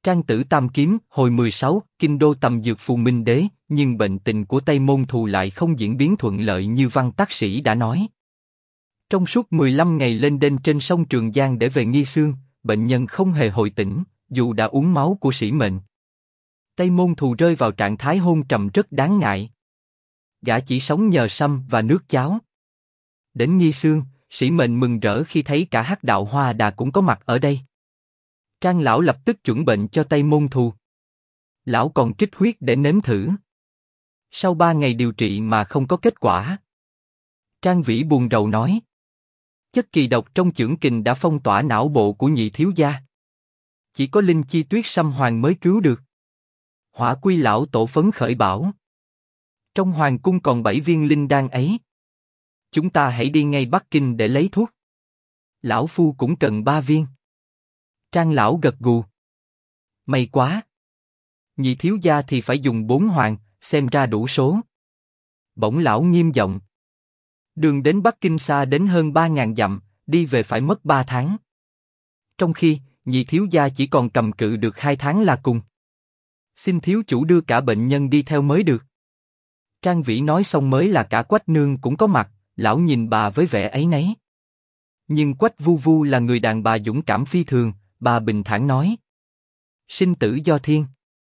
Trang tử tam kiếm, hồi 16, kinh đô tầm dược phù minh đế, nhưng bệnh tình của Tây Môn Thù lại không diễn biến thuận lợi như văn tác sĩ đã nói. Trong suốt 15 ngày lên đên trên sông Trường Giang để về Nghi Xương, bệnh nhân không hề hồi tỉnh, dù đã uống máu của sĩ mệnh. Tây Môn Thù rơi vào trạng thái hôn trầm rất đáng ngại. Gã chỉ sống nhờ sâm và nước cháo. Đến Nghi Xương, sĩ mệnh mừng rỡ khi thấy cả Hắc đạo Hoa Đà cũng có mặt ở đây. Trang lão lập tức chuẩn bệnh cho Tây Môn Thù. Lão còn trích huyết để nếm thử. Sau 3 ngày điều trị mà không có kết quả. Trang Vĩ buồn rầu nói. Chất kỳ độc trong chưởng kình đã phong tỏa não bộ của nhị thiếu gia. Chỉ có linh chi tuyết sâm hoàng mới cứu được. Hỏa Quy lão tổ phấn khởi bảo. Trong hoàng cung còn 7 viên linh đan ấy. Chúng ta hãy đi ngay Bắc Kinh để lấy thuốc. Lão phu cũng cần 3 viên. Trang lão gật gù. May quá. Nhị thiếu gia thì phải dùng 4 hoàng, xem ra đủ số. Bỗng lão nghiêm giọng. Đường đến Bắc Kinh xa đến hơn 3.000 dặm, đi về phải mất 3 tháng. Trong khi, nhị thiếu gia chỉ còn cầm cự được 2 tháng là cùng. Xin thiếu chủ đưa cả bệnh nhân đi theo mới được. Trang Vĩ nói xong mới là cả Quách nương cũng có mặt, lão nhìn bà với vẻ áy náy. Nhưng Quách vu vu là người đàn bà dũng cảm phi thường, bà bình thản nói. Sinh tử do thiên.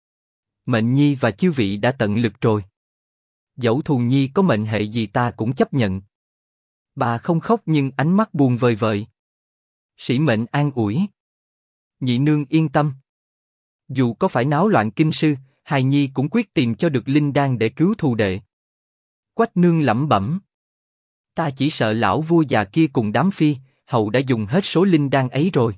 Mệnh nhi và chư vị đã tận lực rồi. Dẫu Thù nhi có mệnh hệ gì ta cũng chấp nhận. Bà không khóc nhưng ánh mắt buồn vời vợi. Sĩ mệnh an ủi. Nhị nương yên tâm. Dù có phải náo loạn kinh sư, hài nhi cũng quyết tìm cho được linh đan để cứu Thù đệ. Quách nương lẩm bẩm. Ta chỉ sợ lão vua già kia cùng đám phi, hậu đã dùng hết số linh đan ấy rồi.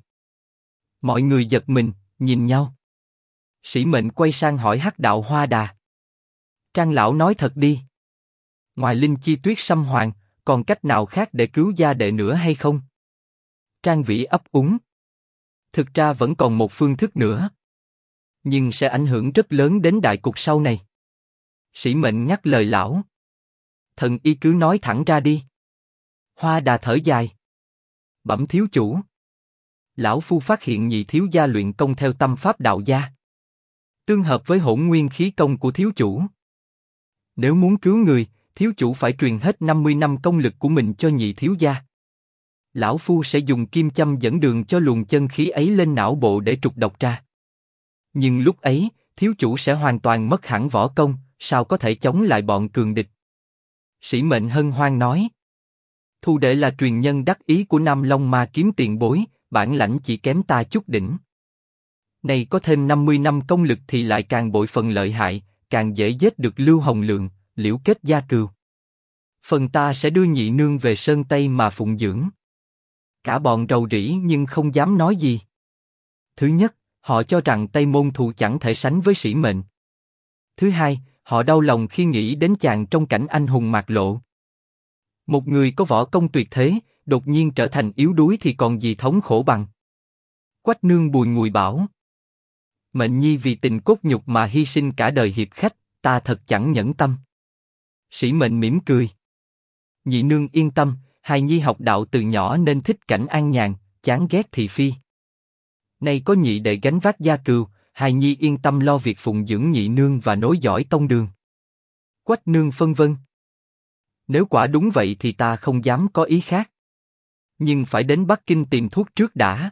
Mọi người giật mình, nhìn nhau. Sĩ mệnh quay sang hỏi Hắc đạo Hoa Đà. Trang lão nói thật đi. Ngoài linh chi tuyết sâm hoàng, còn cách nào khác để cứu gia đệ nữa hay không? Trang Vĩ ấp úng. Thực ra vẫn còn một phương thức nữa. Nhưng sẽ ảnh hưởng rất lớn đến đại cục sau này. Sĩ mệnh nhắc lời lão. Thần y cứ nói thẳng ra đi. Hoa Đà thở dài. Bẩm thiếu chủ. Lão phu phát hiện nhị thiếu gia luyện công theo tâm pháp đạo gia. Tương hợp với hỗn nguyên khí công của thiếu chủ. Nếu muốn cứu người, thiếu chủ phải truyền hết 50 năm công lực của mình cho nhị thiếu gia. Lão phu sẽ dùng kim châm dẫn đường cho luồng chân khí ấy lên não bộ để trục độc ra. Nhưng lúc ấy, thiếu chủ sẽ hoàn toàn mất hẳn võ công, sao có thể chống lại bọn cường địch? Sĩ mệnh hân hoan nói. Thù đệ là truyền nhân đắc ý của Nam Long Ma kiếm tiền bối, bản lãnh chỉ kém ta chút đỉnh. Này có thêm 50 năm công lực thì lại càng bội phần lợi hại, càng dễ giết được Lưu Hồng Lượng, Liễu Kết Gia Cừu. Phần ta sẽ đưa nhị nương về Sơn Tây mà phụng dưỡng. Cả bọn rầu rĩ nhưng không dám nói gì. Thứ nhất, họ cho rằng Tây Môn Thù chẳng thể sánh với sĩ mệnh. Thứ hai, họ đau lòng khi nghĩ đến chàng trong cảnh anh hùng mạc lộ. Một người có võ công tuyệt thế, đột nhiên trở thành yếu đuối thì còn gì thống khổ bằng. Quách nương bùi ngùi bảo. Mệnh nhi vì tình cốt nhục mà hy sinh cả đời hiệp khách, ta thật chẳng nhẫn tâm. Sĩ mệnh mỉm cười. Nhị nương yên tâm, hài nhi học đạo từ nhỏ nên thích cảnh an nhàn, chán ghét thị phi. Nay có nhị đệ gánh vác gia cừu, hài nhi yên tâm lo việc phụng dưỡng nhị nương và nối dõi tông đường. Quách nương phân vân. Nếu quả đúng vậy thì ta không dám có ý khác. Nhưng phải đến Bắc Kinh tìm thuốc trước đã.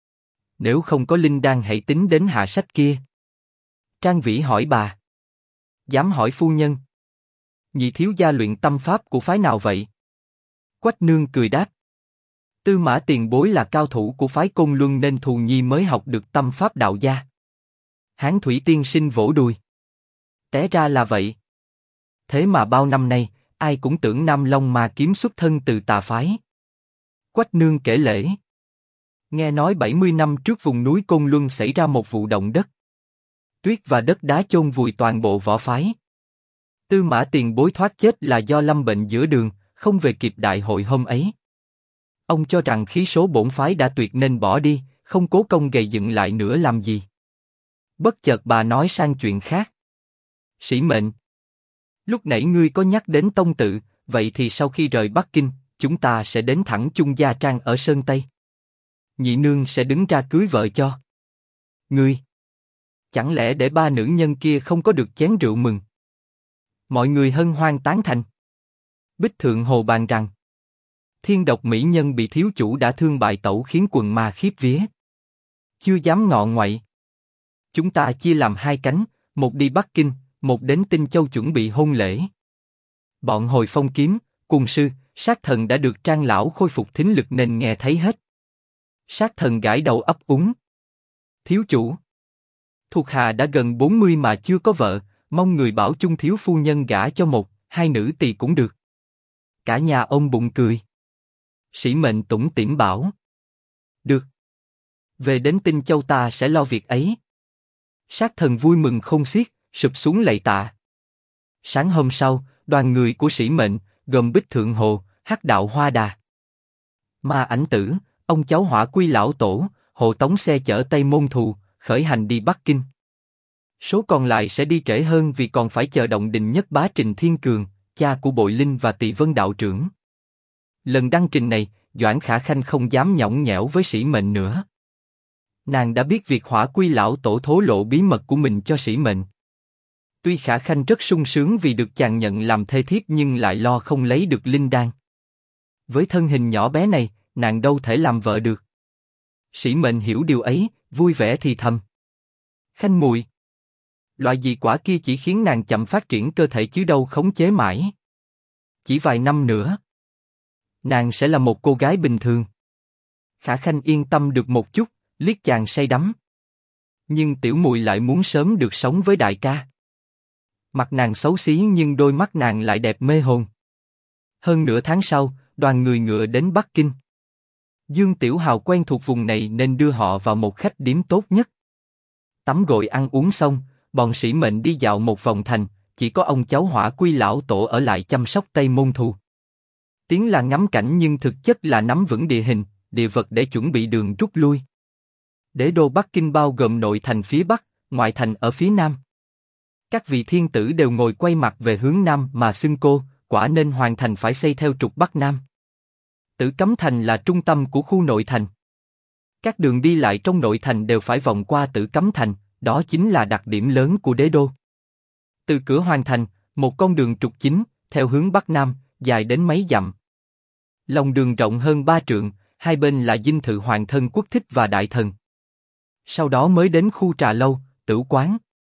Nếu không có linh đan hãy tính đến hạ sách kia. Trang Vĩ hỏi bà. Dám hỏi phu nhân. Nhị thiếu gia luyện tâm pháp của phái nào vậy? Quách nương cười đáp. Tư Mã tiền bối là cao thủ của phái Côn Luân nên Thù nhi mới học được tâm pháp đạo gia. Hán Thủy tiên sinh vỗ đùi. Té ra là vậy. Thế mà bao năm nay, ai cũng tưởng Nam Long Ma kiếm xuất thân từ tà phái. Quách nương kể lễ. Nghe nói 70 năm trước vùng núi Côn Luân xảy ra một vụ động đất. Tuyết và đất đá chôn vùi toàn bộ võ phái. Tư Mã tiền bối thoát chết là do lâm bệnh giữa đường, không về kịp đại hội hôm ấy. Ông cho rằng khí số bổn phái đã tuyệt nên bỏ đi, không cố công gầy dựng lại nữa làm gì. Bất chợt bà nói sang chuyện khác. Sĩ mệnh. Lúc nãy ngươi có nhắc đến tông tự, vậy thì sau khi rời Bắc Kinh, chúng ta sẽ đến thẳng Chung Gia Trang ở Sơn Tây. Nhị nương sẽ đứng ra cưới vợ cho. Ngươi. Chẳng lẽ để ba nữ nhân kia không có được chén rượu mừng? Mọi người hân hoan tán thành. Bích Thượng Hồ bàn rằng, thiên độc mỹ nhân bị thiếu chủ đã thương bại tẩu khiến quần ma khiếp vía. Chưa dám ngọ ngoậy. Chúng ta chia làm hai cánh, một đi Bắc Kinh, một đến Tinh Châu chuẩn bị hôn lễ. Bọn Hồi Phong Kiếm, Cùng Sư, Sát Thần đã được Trang lão khôi phục thính lực nên nghe thấy hết. Sát Thần gãi đầu ấp úng. Thiếu chủ, thuộc hạ đã gần 40 mà chưa có vợ, mong người bảo chung thiếu phu nhân gả cho một, hai nữ tỳ cũng được. Cả nhà ôm bụng cười. Sĩ Mệnh tủm tỉm bảo. Được. Về đến Tinh Châu ta sẽ lo việc ấy. Sát Thần vui mừng không xiết, sụp xuống lạy tạ. Sáng hôm sau, đoàn người của Sĩ Mệnh, gồm Bích Thượng Hồ, Hắc Đạo Hoa Đà, Ma Ảnh Tử, ông cháu Hỏa Quy lão tổ, hộ tống xe chở Tây Môn Thù, khởi hành đi Bắc Kinh. Số còn lại sẽ đi trễ hơn vì còn phải chờ động đình nhất bá Trình Thiên Cường, cha của Bội Linh và Tỳ Vân đạo trưởng. Lần đăng trình này, Doãn Khả Khanh không dám nhõng nhẽo với Sĩ Mệnh nữa. Nàng đã biết việc Hỏa Quy lão tổ thổ lộ bí mật của mình cho Sĩ Mệnh. Tuy Khả Khanh rất sung sướng vì được chàng nhận làm thê thiếp nhưng lại lo không lấy được linh đan. Với thân hình nhỏ bé này, nàng đâu thể làm vợ được. Sĩ Mệnh hiểu điều ấy, vui vẻ thì thầm. Khanh muội, loại dị quả kia chỉ khiến nàng chậm phát triển cơ thể chứ đâu khống chế mãi. Chỉ vài năm nữa, nàng sẽ là một cô gái bình thường. Khả Khanh yên tâm được một chút, liếc chàng say đắm. Nhưng tiểu muội lại muốn sớm được sống với đại ca. Mặt nàng xấu xí nhưng đôi mắt nàng lại đẹp mê hồn. Hơn nửa tháng sau, đoàn người ngựa đến Bắc Kinh. Dương Tiểu Hào quen thuộc vùng này nên đưa họ vào một khách điếm tốt nhất. Tắm gội ăn uống xong, bọn Sĩ Mệnh đi dạo một vòng thành, chỉ có ông cháu Hỏa Quy lão tổ ở lại chăm sóc Tây Môn Thù. Tiếng là ngắm cảnh nhưng thực chất là nắm vững địa hình, địa vật để chuẩn bị đường rút lui. Đế đô Bắc Kinh bao gồm nội thành phía Bắc, ngoại thành ở phía Nam. Các vị thiên tử đều ngồi quay mặt về hướng Nam mà xưng cô, quả nên hoàn thành phải xây theo trục Bắc Nam. Tử Cấm Thành là trung tâm của khu nội thành. Các đường đi lại trong nội thành đều phải vòng qua Tử Cấm Thành, đó chính là đặc điểm lớn của đế đô. Từ cửa Hoàng Thành, một con đường trục chính, theo hướng Bắc Nam, dài đến mấy dặm. Lòng đường rộng hơn 3 trượng, hai bên là dinh thự Hoàng thân Quốc thích và Đại thần. Sau đó mới đến khu trà lâu, tửu quán.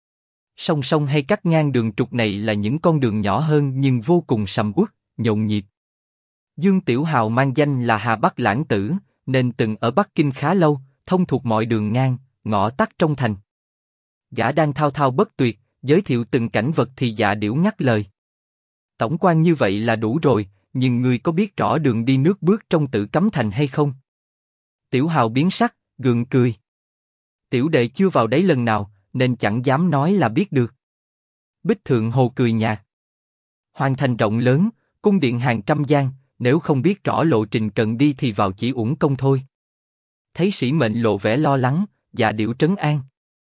Song song hay cắt ngang đường trục này là những con đường nhỏ hơn nhưng vô cùng sầm uất, nhộn nhịp. Dương Tiểu Hào mang danh là Hà Bắc Lãng Tử, nên từng ở Bắc Kinh khá lâu, thông thuộc mọi đường ngang, ngõ tắt trong thành. Gã đang thao thao bất tuyệt, giới thiệu từng cảnh vật thì Dạ Điểu ngắt lời. Tổng quan như vậy là đủ rồi, nhưng ngươi có biết rõ đường đi nước bước trong Tử Cấm Thành hay không? Tiểu Hào biến sắc, gượng cười. Tiểu đệ chưa vào đấy lần nào, nên chẳng dám nói là biết được. Bích Thượng Hồ cười nhạt. Hoàng thành rộng lớn, cung điện hàng trăm gian, nếu không biết rõ lộ trình cần đi thì vào chỉ uổng công thôi. Thấy Sĩ Mệnh lộ vẻ lo lắng, Dạ Điểu trấn an.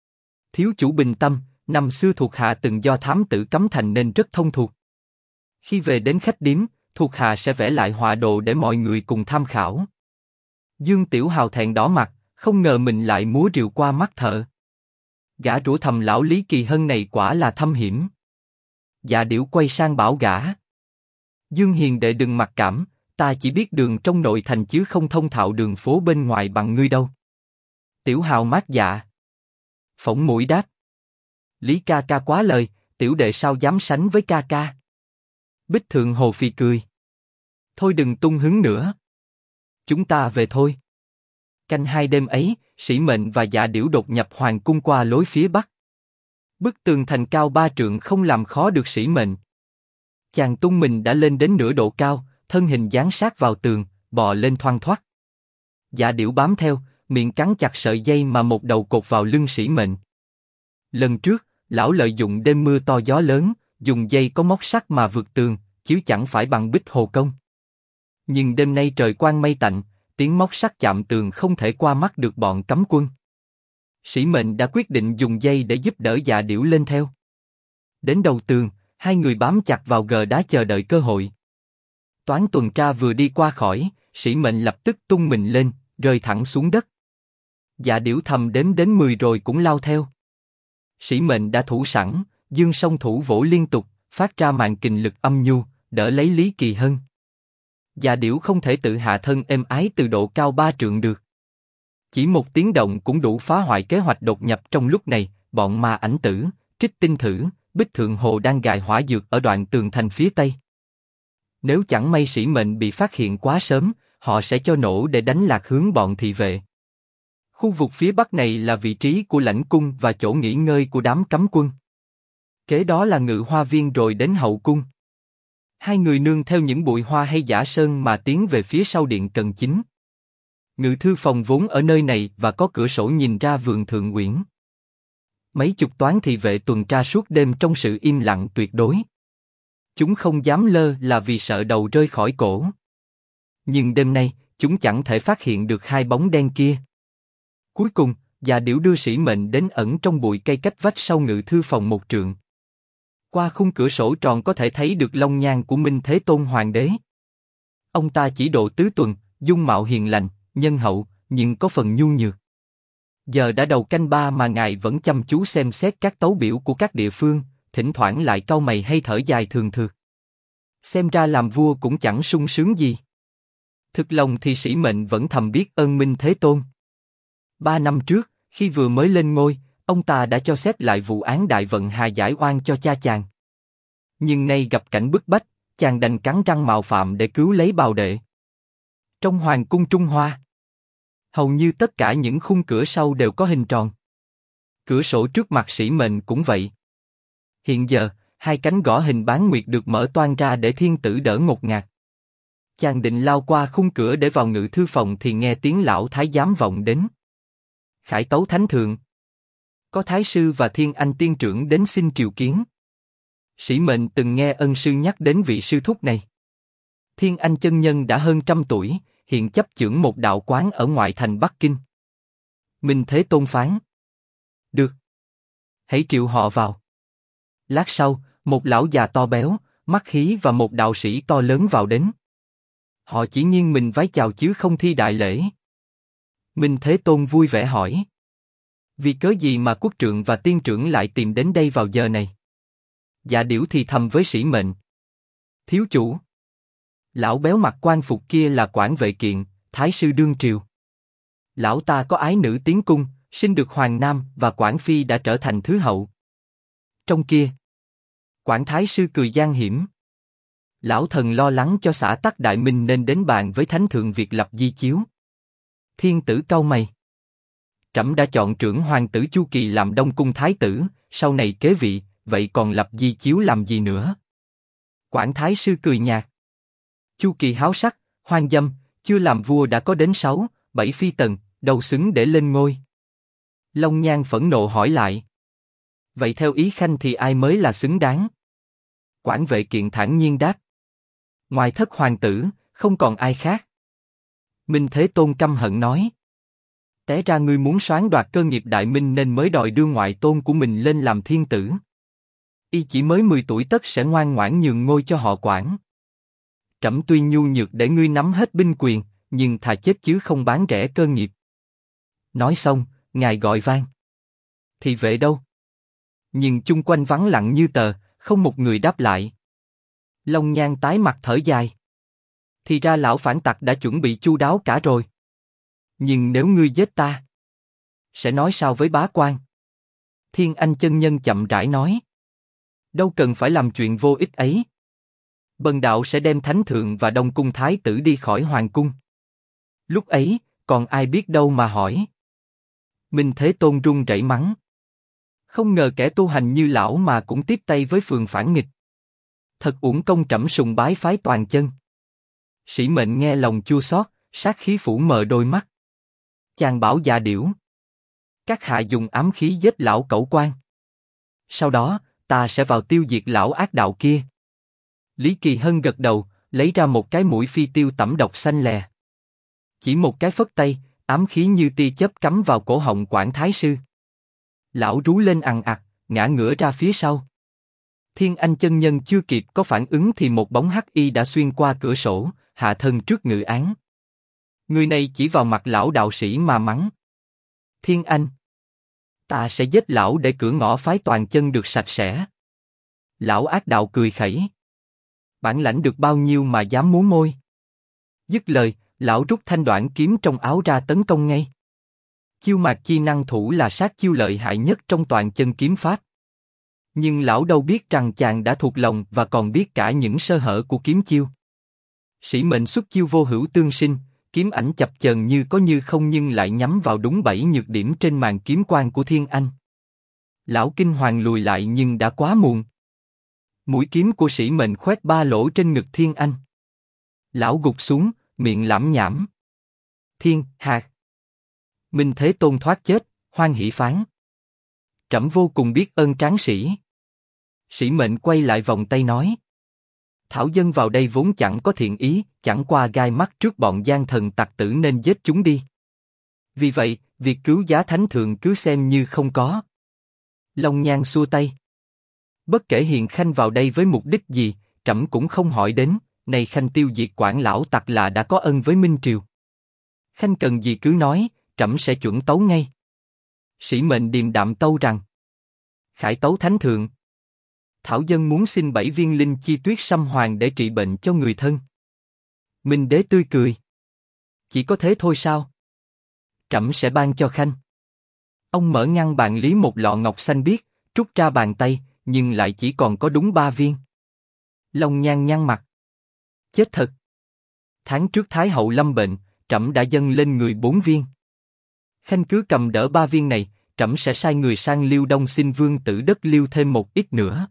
Thiếu chủ bình tâm, năm xưa thuộc hạ từng do thám Tử Cấm Thành nên rất thông thuộc. Khi về đến khách điếm, thuộc hạ sẽ vẽ lại họa đồ để mọi người cùng tham khảo. Dương Tiểu Hào thẹn đỏ mặt, không ngờ mình lại múa rìu qua mắt thợ. Gã rủa thầm lão Lý Kỳ Hân này quả là thâm hiểm. Dạ Điểu quay sang bảo gã. Dương hiền đệ đừng mặc cảm, ta chỉ biết đường trong nội thành chứ không thông thạo đường phố bên ngoài bằng ngươi đâu. Tiểu Hào mát dạ. Phỏng mũi đáp. Lý ca ca quá lời, tiểu đệ sao dám sánh với ca ca. Bích Thượng Hồ phì cười. Thôi đừng tung hứng nữa. Chúng ta về thôi. Canh hai đêm ấy, Sĩ Mệnh và Dạ Điểu đột nhập hoàng cung qua lối phía bắc. Bức tường thành cao 3 trượng không làm khó được Sĩ Mệnh. Chàng tung mình đã lên đến nửa độ cao, thân hình dán sát vào tường, bò lên thoăn thoắt. Dạ Điểu bám theo, miệng cắn chặt sợi dây mà một đầu cột vào lưng Sĩ Mệnh. Lần trước, lão lợi dụng đêm mưa to gió lớn, dùng dây có móc sắt mà vượt tường, chứ chẳng phải bằng Bích Hồ công. Nhưng đêm nay trời quang mây tạnh, tiếng móc sắt chạm tường không thể qua mắt được bọn cấm quân. Sĩ Mệnh đã quyết định dùng dây để giúp đỡ Dạ Điểu lên theo. Đến đầu tường, hai người bám chặt vào gờ đá chờ đợi cơ hội. Toán tuần tra vừa đi qua khỏi, Sĩ Mệnh lập tức tung mình lên, rơi thẳng xuống đất. Dạ Điểu thầm đếm đến 10 rồi cũng lao theo. Sĩ mệnh đã thủ sẵn, dương song thủ vỗ liên tục, phát ra màn kình lực âm nhu, đỡ lấy Lý Kỳ Hân. Dạ Điểu không thể tự hạ thân êm ái từ độ cao 3 trượng được. Chỉ một tiếng động cũng đủ phá hoại kế hoạch đột nhập. Trong lúc này, bọn ma ảnh tử, Trích Tinh Thử, Bích Thượng Hồ đang gài hỏa dược ở đoạn tường thành phía tây. Nếu chẳng may sĩ mệnh bị phát hiện quá sớm, họ sẽ cho nổ để đánh lạc hướng bọn thị vệ. Khu vực phía bắc này là vị trí của lãnh cung và chỗ nghỉ ngơi của đám cấm quân. Kế đó là Ngự Hoa Viên rồi đến hậu cung. Hai người nương theo những bụi hoa hay giả sơn mà tiến về phía sau điện Cần Chính. Ngự thư phòng vốn ở nơi này và có cửa sổ nhìn ra vườn Thượng Uyển. Mấy chục toán thị vệ tuần tra suốt đêm trong sự im lặng tuyệt đối. Chúng không dám lơ là vì sợ đầu rơi khỏi cổ. Nhưng đêm nay, chúng chẳng thể phát hiện được hai bóng đen kia. Cuối cùng, Dạ Điểu đưa sĩ mệnh đến ẩn trong bụi cây cách vách sau ngự thư phòng 1 trượng. Qua khung cửa sổ tròn có thể thấy được long nhan của Minh Thế Tôn Hoàng đế. Ông ta chỉ độ tứ tuần, dung mạo hiền lành, nhân hậu, nhưng có phần nhu nhược. Giờ đã đầu canh 3 mà ngài vẫn chăm chú xem xét các tấu biểu của các địa phương, thỉnh thoảng lại cau mày hay thở dài thường thượt. Xem ra làm vua cũng chẳng sung sướng gì. Thực lòng thì sĩ mệnh vẫn thầm biết ơn Minh Thế Tôn. 3 năm trước, khi vừa mới lên ngôi, ông ta đã cho xét lại vụ án Đại Vận Hà giải oan cho cha chàng. Nhưng nay gặp cảnh bức bách, chàng đành cắn răng mạo phạm để cứu lấy bào đệ. Trong Hoàng cung Trung Hoa, hầu như tất cả những khung cửa sau đều có hình tròn. Cửa sổ trước mặt sĩ mệnh cũng vậy. Hiện giờ, hai cánh gõ hình bán nguyệt được mở toang ra để thiên tử đỡ ngột ngạt. Chàng định lao qua khung cửa để vào ngự thư phòng thì nghe tiếng lão thái giám vọng đến. Khải tấu thánh thượng. Có thái sư và thiên anh tiên trưởng đến xin triều kiến. Sĩ mệnh từng nghe ân sư nhắc đến vị sư thúc này. Thiên anh chân nhân đã hơn 100 tuổi, hiện chấp chưởng một đạo quán ở ngoại thành Bắc Kinh. Minh Thế Tôn phán. Được. Hãy triệu họ vào. Lát sau, một lão già to béo, mắt hí và một đạo sĩ to lớn vào đến. Họ chỉ nghiêng mình vái chào chứ không thi đại lễ. Minh Thế Tôn vui vẻ hỏi. Vì cớ gì mà quốc trượng và tiên trưởng lại tìm đến đây vào giờ này? Dạ Điểu thì thầm với sĩ mệnh. Thiếu chủ. Lão béo mặc quan phục kia là Quản Vệ Kiện, thái sư đương triều. Lão ta có ái nữ tiến cung, sinh được hoàng nam và Quản Phi đã trở thành thứ hậu. Trong kia, Quản thái sư cười gian hiểm. Lão thần lo lắng cho xã tắc đại minh nên đến bàn với thánh thượng việc lập di chiếu. Thiên tử cau mày. Trẫm đã chọn trưởng hoàng tử Chu Kỳ làm Đông Cung thái tử, sau này kế vị, vậy còn lập di chiếu làm gì nữa? Quản thái sư cười nhạt. Chu Kỳ háo sắc, hoang dâm, chưa làm vua đã có đến 6, 7 phi tần, đâu xứng để lên ngôi. Long Nhan phẫn nộ hỏi lại. Vậy theo ý khanh thì ai mới là xứng đáng? Quản Vệ Kiện thản nhiên đáp. Ngoài thất hoàng tử, không còn ai khác. Minh Thế Tôn căm hận nói. Té ra ngươi muốn soán đoạt cơ nghiệp đại minh nên mới đòi đưa ngoại tôn của mình lên làm thiên tử. Y chỉ mới 10 tuổi tất sẽ ngoan ngoãn nhường ngôi cho họ Quản. Trẫm tuy nhu nhược để ngươi nắm hết binh quyền, nhưng thà chết chứ không bán rẻ cơ nghiệp. Nói xong, ngài gọi vang. Thị vệ đâu? Nhưng chung quanh vắng lặng như tờ, không một người đáp lại. Long Nhan tái mặt thở dài. Thì ra lão phản tặc đã chuẩn bị chu đáo cả rồi. Nhưng nếu ngươi giết ta, sẽ nói sao với bá quan? Thiên Anh chân nhân chậm rãi nói. Đâu cần phải làm chuyện vô ích ấy. Bần đạo sẽ đem thánh thượng và Đông Cung thái tử đi khỏi hoàng cung. Lúc ấy, còn ai biết đâu mà hỏi. Minh Thế Tôn run rẩy mắng. Không ngờ kẻ tu hành như lão mà cũng tiếp tay với phường phản nghịch. Thật uổng công trẫm sùng bái phái toàn chân. Sĩ mệnh nghe lòng chua xót, sát khí phủ mờ đôi mắt. Chàng bảo Dạ Điểu. Các hạ dùng ám khí giết lão cẩu quan. Sau đó, ta sẽ vào tiêu diệt lão ác đạo kia. Lý Kỳ Hân gật đầu, lấy ra một cái mũi phi tiêu tẩm độc xanh lè. Chỉ một cái phất tay, ám khí như tia chớp cắm vào cổ họng Quản thái sư. Lão rú lên ằn ạt, ngã ngửa ra phía sau. Thiên Anh chân nhân chưa kịp có phản ứng thì một bóng hắc y đã xuyên qua cửa sổ, hạ thân trước ngự án. Người này chỉ vào mặt lão đạo sĩ mà mắng. Thiên Anh, Ta sẽ giết lão để cửa ngõ phái Toàn Chân được sạch sẽ. Lão ác đạo cười khẩy. Bản lãnh được bao nhiêu mà dám múa môi. Dứt lời, lão rút thanh đoản kiếm trong áo ra tấn công ngay. Chiêu mạc chi năng thủ là sát chiêu lợi hại nhất trong Toàn Chân kiếm pháp. Nhưng lão đâu biết rằng chàng đã thuộc lòng và còn biết cả những sơ hở của kiếm chiêu. Sĩ mệnh xuất chiêu vô hữu tương sinh, kiếm ảnh chập chờn như có như không nhưng lại nhắm vào đúng 7 nhược điểm trên màn kiếm quang của Thiên Anh. Lão kinh hoàng lùi lại nhưng đã quá muộn. Mũi kiếm của sĩ mệnh khoét 3 lỗ trên ngực Thiên Anh. Lão gục xuống, miệng lẩm nhẩm. Thiên, hạt. Minh Thế Tôn thoát chết, hoan hỷ phán. Trẫm vô cùng biết ơn tráng sĩ. Sĩ mệnh quay lại vòng tay nói. Thảo dân vào đây vốn chẳng có thiện ý, chẳng qua gai mắt trước bọn gian thần tặc tử nên giết chúng đi. Vì vậy, việc cứu giá thánh thượng cứ xem như không có. Long Nhan xua tay. Bất kể Hiền Khanh vào đây với mục đích gì, trẫm cũng không hỏi đến. Này Khanh tiêu diệt quản lão tặc là đã có ân với Minh Triều. Khanh cần gì cứ nói, trẫm sẽ chuẩn tấu ngay. Sĩ mệnh điềm đạm tâu rằng. Khải tấu thánh thượng. Thảo dân muốn xin 7 viên linh chi tuyết sâm hoàng để trị bệnh cho người thân. Minh đế tươi cười. Chỉ có thế thôi sao? Trẫm sẽ ban cho Khanh. Ông mở ngăn bàn lý một lọ ngọc xanh biếc, trút ra bàn tay, nhưng lại chỉ còn có đúng 3 viên. Long Nhan nhăn mặt. Chết thật. Tháng trước Thái hậu lâm bệnh, trẫm đã dâng lên người 4 viên. Khanh cứ cầm đỡ 3 viên này, trẫm sẽ sai người sang Liêu Đông xin vương tử đất Liêu thêm một ít nữa.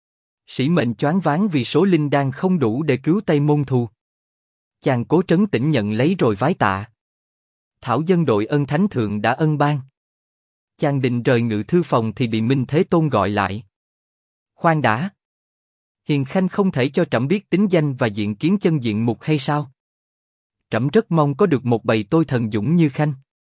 Sĩ mệnh choáng váng vì số linh đan không đủ để cứu Tây Môn Thù. Chàng cố trấn tĩnh nhận lấy rồi vái tạ. Thảo dân đội ơn thánh thượng đã ân ban. Chàng định rời ngự thư phòng thì bị Minh Thế Tôn gọi lại. Khoan đã. Hiền Khanh không thể cho trẫm biết tính danh và diện kiến chân diện mục hay sao? Trẫm rất mong có được một bầy tôi thần dũng như Khanh.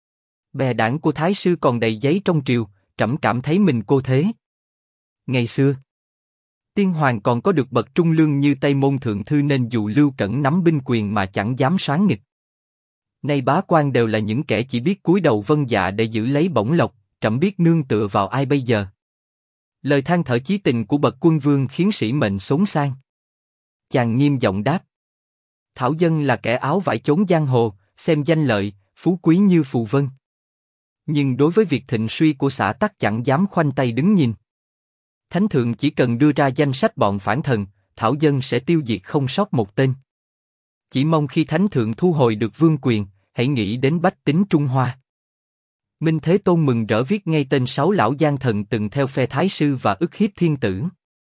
Bè đảng của Thái sư còn đầy giấy trong triều, trẫm cảm thấy mình cô thế. Ngày xưa, tiên hoàng còn có được bậc trung lương như Tây Môn Thượng Thư nên dù Lưu Cẩn nắm binh quyền mà chẳng dám soán nghịch. Nay bá quan đều là những kẻ chỉ biết cúi đầu vâng dạ để giữ lấy bổng lộc, trẫm biết nương tựa vào ai bây giờ? Lời than thở chí tình của bậc quân vương khiến sĩ mệnh xốn sang. Chàng nghiêm giọng đáp. Thảo dân là kẻ áo vải chốn giang hồ, xem danh lợi, phú quý như phù vân. Nhưng đối với việc thịnh suy của xã tắc chẳng dám khoanh tay đứng nhìn. Thánh thượng chỉ cần đưa ra danh sách bọn phản thần, thảo dân sẽ tiêu diệt không sót một tên. Chỉ mong khi thánh thượng thu hồi được vương quyền, hãy nghĩ đến bách tính Trung Hoa. Minh Thế Tôn mừng rỡ viết ngay tên 6 lão gian thần từng theo phe Thái sư và ức hiếp thiên tử.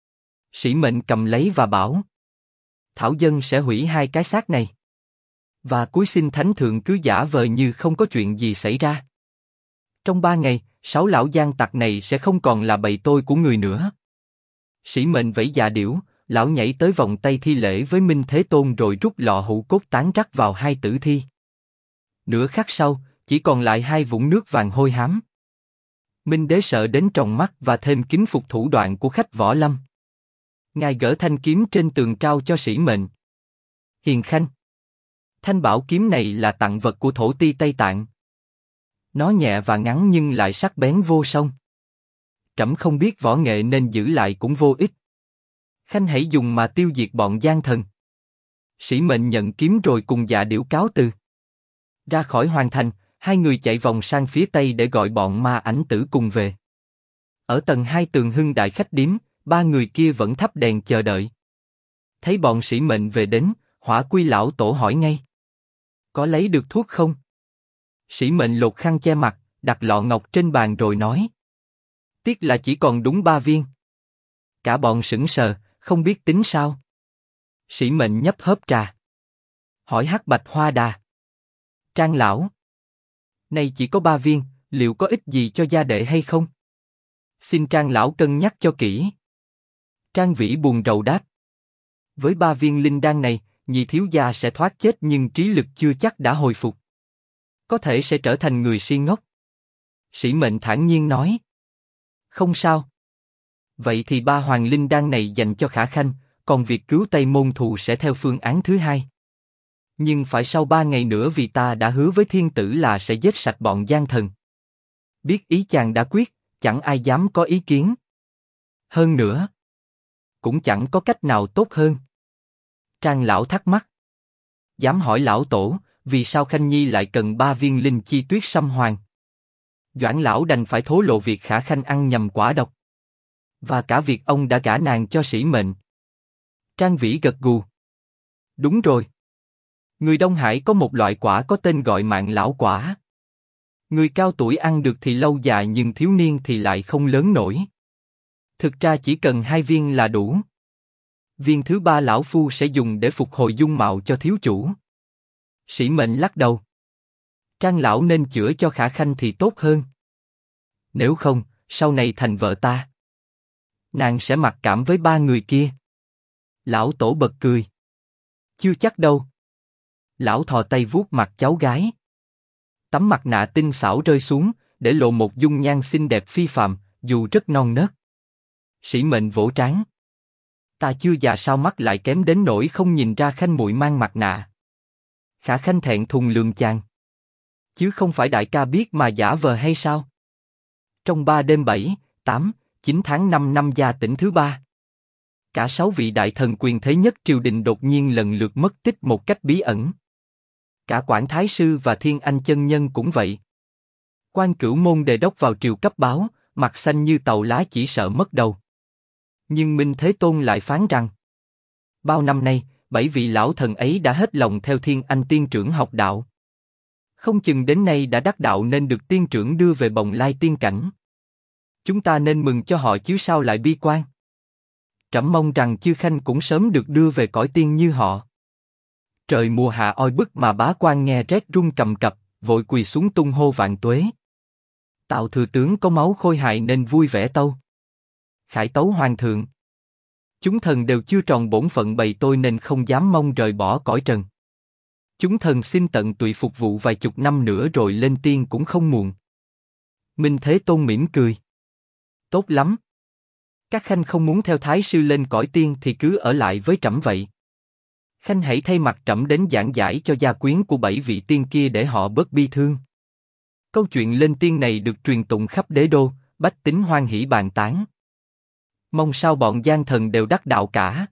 Sĩ mệnh cầm lấy và bảo. Thảo dân sẽ hủy 2 cái xác này. Và cúi xin thánh thượng cứ giả vờ như không có chuyện gì xảy ra. Trong 3 ngày, 6 lão gian tặc này sẽ không còn là bầy tôi của người nữa. Sĩ mệnh vẫy dạ điểu, lão nhảy tới vòng tay thi lễ với Minh Thế Tôn rồi rút lọ hũ cốt tán rắc vào 2 tử thi. Nửa khắc sau, chỉ còn lại 2 vũng nước vàng hôi hám. Minh đế sợ đến tròng mắt và thêm kính phục thủ đoạn của khách võ lâm. Ngài gỡ thanh kiếm trên tường trao cho sĩ mệnh. Hiền Khanh. Thanh bảo kiếm này là tặng vật của thổ ti Tây Tạng. Nó nhẹ và ngắn nhưng lại sắc bén vô song. Trẫm không biết võ nghệ nên giữ lại cũng vô ích. Khanh hãy dùng mà tiêu diệt bọn gian thần. Sĩ mệnh nhận kiếm rồi cùng dạ điểu cáo từ. Ra khỏi hoàng thành, 2 người chạy vòng sang phía tây để gọi bọn ma ảnh tử cùng về. Ở tầng 2 Tường Hưng đại khách điếm, 3 người kia vẫn thắp đèn chờ đợi. Thấy bọn sĩ mệnh về đến, Hỏa Quy lão tổ hỏi ngay. Có lấy được thuốc không? Sĩ mệnh lột khăn che mặt, đặt lọ ngọc trên bàn rồi nói. Tiếc là chỉ còn đúng 3 viên. Cả bọn sững sờ, không biết tính sao. Sĩ mệnh nhấp hớp trà. Hỏi Hắc Bạch Hoa Đà. Trang lão. Nay chỉ có 3 viên, liệu có ích gì cho gia đệ hay không? Xin Trang lão cân nhắc cho kỹ. Trang Vĩ buồn rầu đáp. Với 3 viên linh đan này, nhị thiếu gia sẽ thoát chết nhưng trí lực chưa chắc đã hồi phục. Có thể sẽ trở thành người si ngốc. Sĩ mệnh thản nhiên nói. Không sao. Vậy thì 3 hoàng linh đan này dành cho Khả Khanh, còn việc cứu Tây Môn Thù sẽ theo phương án thứ 2. Nhưng phải sau 3 ngày nữa vì ta đã hứa với thiên tử là sẽ giết sạch bọn gian thần. Biết ý chàng đã quyết, Chẳng ai dám có ý kiến. Hơn nữa, cũng chẳng có cách nào tốt hơn. Trang lão thắc mắc. Dám hỏi lão tổ, vì sao Khanh Nhi lại cần 3 viên linh chi tuyết sâm hoàng? Doãn lão đành phải thố lộ việc Khả Khanh ăn nhầm quả độc. Và cả việc ông đã gả nàng cho Sĩ Mệnh. Trang Vĩ gật gù. Đúng rồi. Người Đông Hải có một loại quả có tên gọi Mạng Lão quả. Người cao tuổi ăn được thì lâu dài nhưng thiếu niên thì lại không lớn nổi. Thực ra chỉ cần 2 viên là đủ. Viên thứ 3 lão phu sẽ dùng để phục hồi dung mạo cho thiếu chủ. Sĩ Mệnh lắc đầu. Trang lão nên chữa cho Khả Khanh thì tốt hơn. Nếu không, sau này thành vợ ta, nàng sẽ mặc cảm với 3 người kia. Lão tổ bật cười. Chưa chắc đâu. Lão thò tay vuốt mặt cháu gái. Tấm mặt nạ tinh xảo rơi xuống, để lộ một dung nhan xinh đẹp phi phàm, dù rất non nớt. Sĩ Mệnh vỗ trán. Ta chưa già sao mắt lại kém đến nỗi không nhìn ra Khanh muội mang mặt nạ. Khả Khanh thẹn thùng lườm chàng. Chứ không phải đại ca biết mà giả vờ hay sao? Trong 3 đêm 7, 8, 9 tháng 5 năm Gia Tỉnh thứ 3, cả 6 vị đại thần quyền thế nhất triều đình đột nhiên lần lượt mất tích một cách bí ẩn. Cả Quản Thái Sư và Thiên Anh chân nhân cũng vậy. Quan Cửu Môn đề đốc vào triều cấp báo, mặt xanh như tàu lá chỉ sợ mất đầu. Nhưng Minh Thế Tôn lại phán rằng, bao năm nay, 7 vị lão thần ấy đã hết lòng theo Thiên Anh tiên trưởng học đạo. Không chừng đến nay đã đắc đạo nên được tiên trưởng đưa về Bồng Lai tiên cảnh. Chúng ta nên mừng cho họ chứ sao lại bi quan. Trẫm mong rằng chư Khanh cũng sớm được đưa về cõi tiên như họ. Trời mùa hạ oi bức mà bá quan nghe rét run cầm cập, vội quỳ xuống tung hô vạn tuế. Tào thừa tướng có máu khôi hài nên vui vẻ tâu. Khải tấu hoàng thượng. Chúng thần đều chưa tròn bổn phận bày tôi nên không dám mong rời bỏ cõi trần. Chúng thần xin tận tụy phục vụ vài chục năm nữa rồi lên tiên cũng không muộn. Minh Thế Tôn mỉm cười. Tốt lắm. Các Khanh không muốn theo Thái Sư lên cõi tiên thì cứ ở lại với trẫm vậy. Khanh hãy thay mặt trẫm đến giảng giải cho gia quyến của 7 vị tiên kia để họ bớt bi thương. Câu chuyện lên tiên này được truyền tụng khắp đế đô, bách tính hoan hỉ bàn tán. Mong sao bọn gian thần đều đắc đạo cả.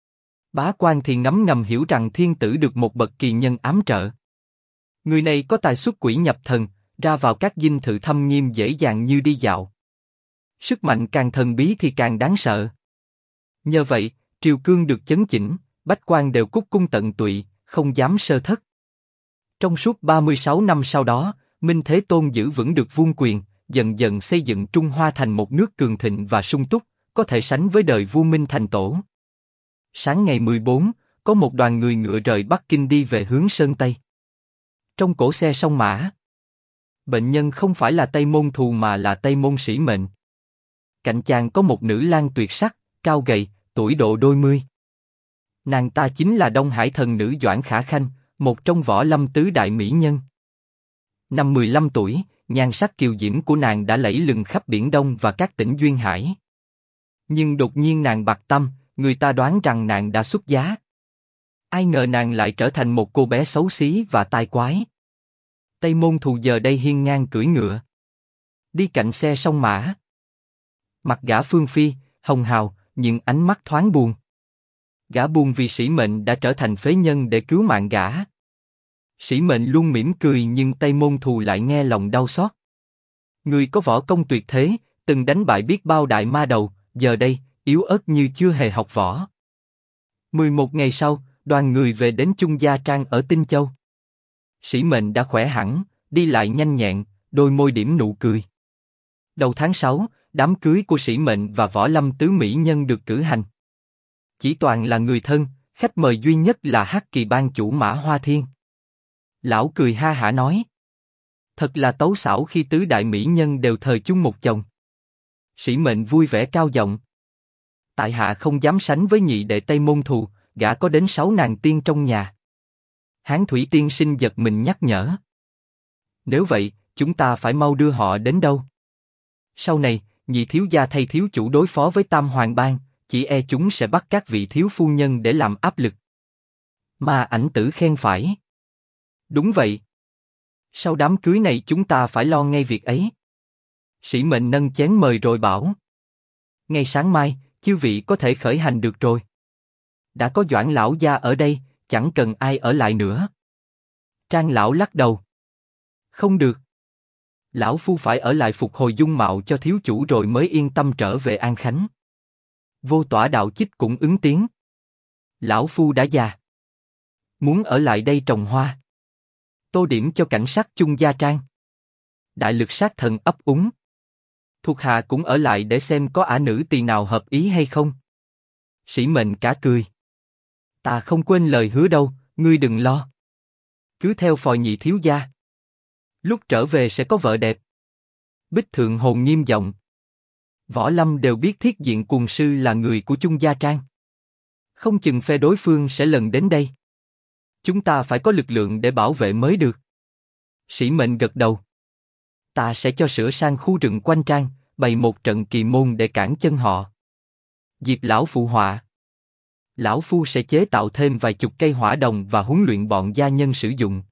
Bá quan thì ngấm ngầm hiểu rằng thiên tử được một bậc kỳ nhân ám trợ. Người này có tài xuất quỷ nhập thần, ra vào các dinh thự thâm nghiêm dễ dàng như đi dạo. Sức mạnh càng thần bí thì càng đáng sợ. Nhờ vậy, triều cương được chấn chỉnh, bách quan đều cúc cung tận tụy, không dám sơ thất. Trong suốt 36 năm sau đó, Minh Thế Tôn giữ vững được vương quyền, dần dần xây dựng Trung Hoa thành một nước cường thịnh và sung túc, có thể sánh với đời vua Minh Thành Tổ. Sáng ngày 14, có một đoàn người ngựa rời Bắc Kinh đi về hướng Sơn Tây. Trong cỗ xe song mã, bệnh nhân không phải là Tây Môn Thù mà là Tây Môn Sĩ Mệnh. Cạnh chàng có một nữ lang tuyệt sắc, cao gầy, tuổi độ đôi mươi. Nàng ta chính là Đông Hải thần nữ Doãn Khả Khanh, một trong võ lâm tứ đại mỹ nhân. Năm 15 tuổi, nhan sắc kiều diễm của nàng đã lẫy lừng khắp Biển Đông và các tỉnh duyên hải. Nhưng đột nhiên nàng bạc tâm, người ta đoán rằng nàng đã xuất giá. Ai ngờ nàng lại trở thành một cô bé xấu xí và tai quái. Tây Môn Thù giờ đây hiên ngang cưỡi ngựa, đi cạnh xe song mã. Mặt gã phương phi, hồng hào, nhưng ánh mắt thoáng buồn. Gã buồn vì Sĩ Mệnh đã trở thành phế nhân để cứu mạng gã. Sĩ Mệnh luôn mỉm cười nhưng Tây Môn Thù lại nghe lòng đau xót. Người có võ công tuyệt thế, từng đánh bại biết bao đại ma đầu, giờ đây, yếu ớt như chưa hề học võ. 11 ngày sau, đoàn người về đến Chung Gia Trang ở Tinh Châu. Sĩ Mệnh đã khỏe hẳn, đi lại nhanh nhẹn, đôi môi điểm nụ cười. Đầu tháng 6, đám cưới của Sĩ Mệnh và Võ Lâm tứ mỹ nhân được cử hành. Chỉ toàn là người thân, khách mời duy nhất là Hắc Kỳ Ban chủ Mã Hoa Thiên. Lão cười ha hả nói: thật là tấu xảo khi tứ đại mỹ nhân đều thờ chung một chồng. Sĩ Mệnh vui vẻ cao giọng: tại hạ không dám sánh với nhị đệ Tây Môn Thù, gã có đến 6 nàng tiên trong nhà. Hán Thủy tiên sinh giật mình nhắc nhở: nếu vậy, chúng ta phải mau đưa họ đến đâu? Sau này, nhị thiếu gia thay thiếu chủ đối phó với Tam Hoàng Bang, chỉ e chúng sẽ bắt các vị thiếu phu nhân để làm áp lực. Ma Ảnh Tử khen phải: đúng vậy. Sau đám cưới này chúng ta phải lo ngay việc ấy. Sĩ mệnh nâng chén mời rồi bảo. Ngày sáng mai, chư vị có thể khởi hành được rồi. Đã có Doãn lão gia ở đây, chẳng cần ai ở lại nữa. Trang lão lắc đầu. Không được. Lão phu phải ở lại phục hồi dung mạo cho thiếu chủ rồi mới yên tâm trở về An Khánh. Vô Tỏa đạo chích cũng ứng tiếng. Lão phu đã già. Muốn ở lại đây trồng hoa. Tô điểm cho cảnh sắc chung gia trang. Đại lực sát thần ấp úng. Thuộc hạ cũng ở lại để xem có ả nữ tỳ nào hợp ý hay không. Sĩ mệnh cả cười. Ta không quên lời hứa đâu, ngươi đừng lo. Cứ theo phò nhị thiếu gia. Lúc trở về sẽ có vợ đẹp. Bích Thượng hồn nghiêm giọng. Võ Lâm đều biết Thiết Diện Cuồng sư là người của chung gia trang. Không chừng phe đối phương sẽ lần đến đây. Chúng ta phải có lực lượng để bảo vệ mới được. Sĩ mệnh gật đầu. Ta sẽ cho sửa sang khu rừng quanh trang, bày một trận kỳ môn để cản chân họ. Diệp lão phụ họa. Lão phu sẽ chế tạo thêm vài chục cây hỏa đồng và huấn luyện bọn gia nhân sử dụng.